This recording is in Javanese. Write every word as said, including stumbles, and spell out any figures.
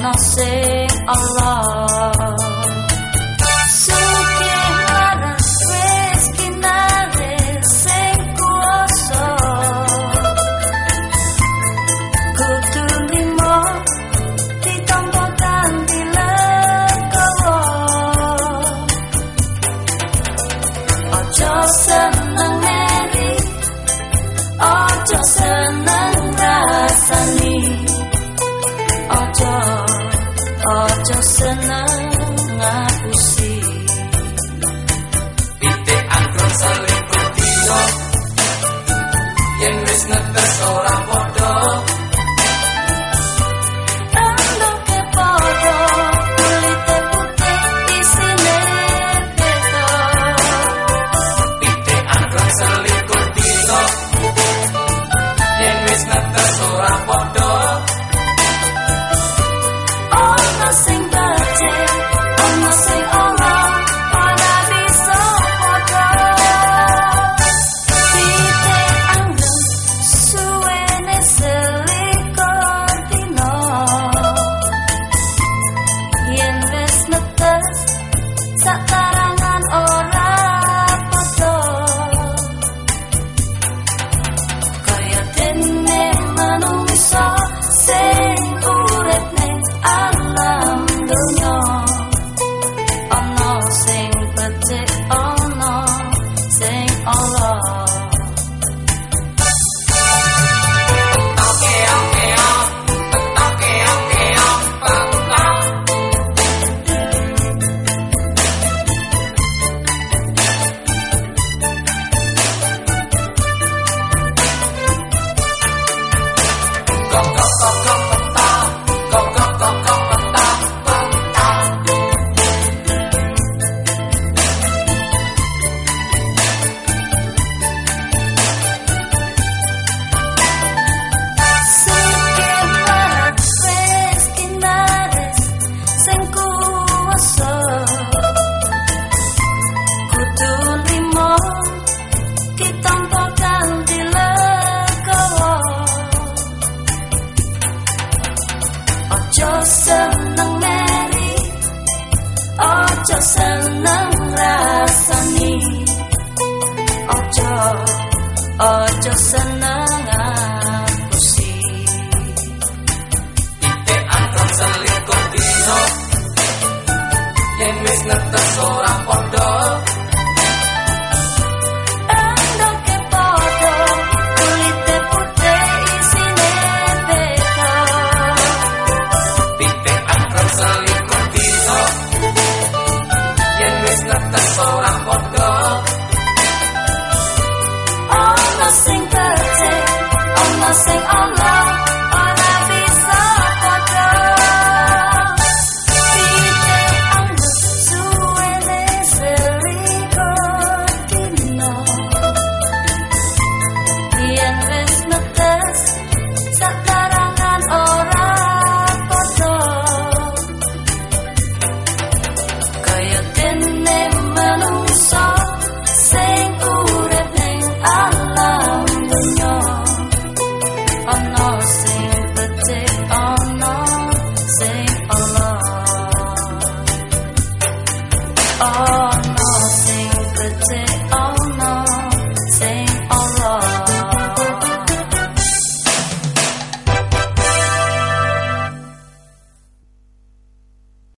ana sing Allah. Sugih laras wis kinaris sing kuwasa, kudu nrimo ditampa kanthi legowo. Aja seneng meri, aja seneng rasani, aja aja seneng ngapusi. Pitik angkrong selingkuh dino, yen wis netes ora padha. Endoke padha, kulite putih isine beda. Pitik angkrong selingkuh dino, yen wis netes ora padha. Ana sing becik, ana sing ora, ora bisa padha. Pitik anggreng suwene selikur dina, yen wis netes sak tarangan ora padha. Kaya dene manungsa sing urip ning alam donya, ana sing becik, ana sing ala. Oke oke oke oke oke Kok kok kok kok peta, kok kok kok kok peta, peta. Sugih laras wis kinaris sing kuwasa, kudu nrimo ditampa kanthi legowo. Aja seneng meri, aja seneng rasani, aja aja seneng ngapusi. Pitik angkrong selingkuh dino, yen wis netes ora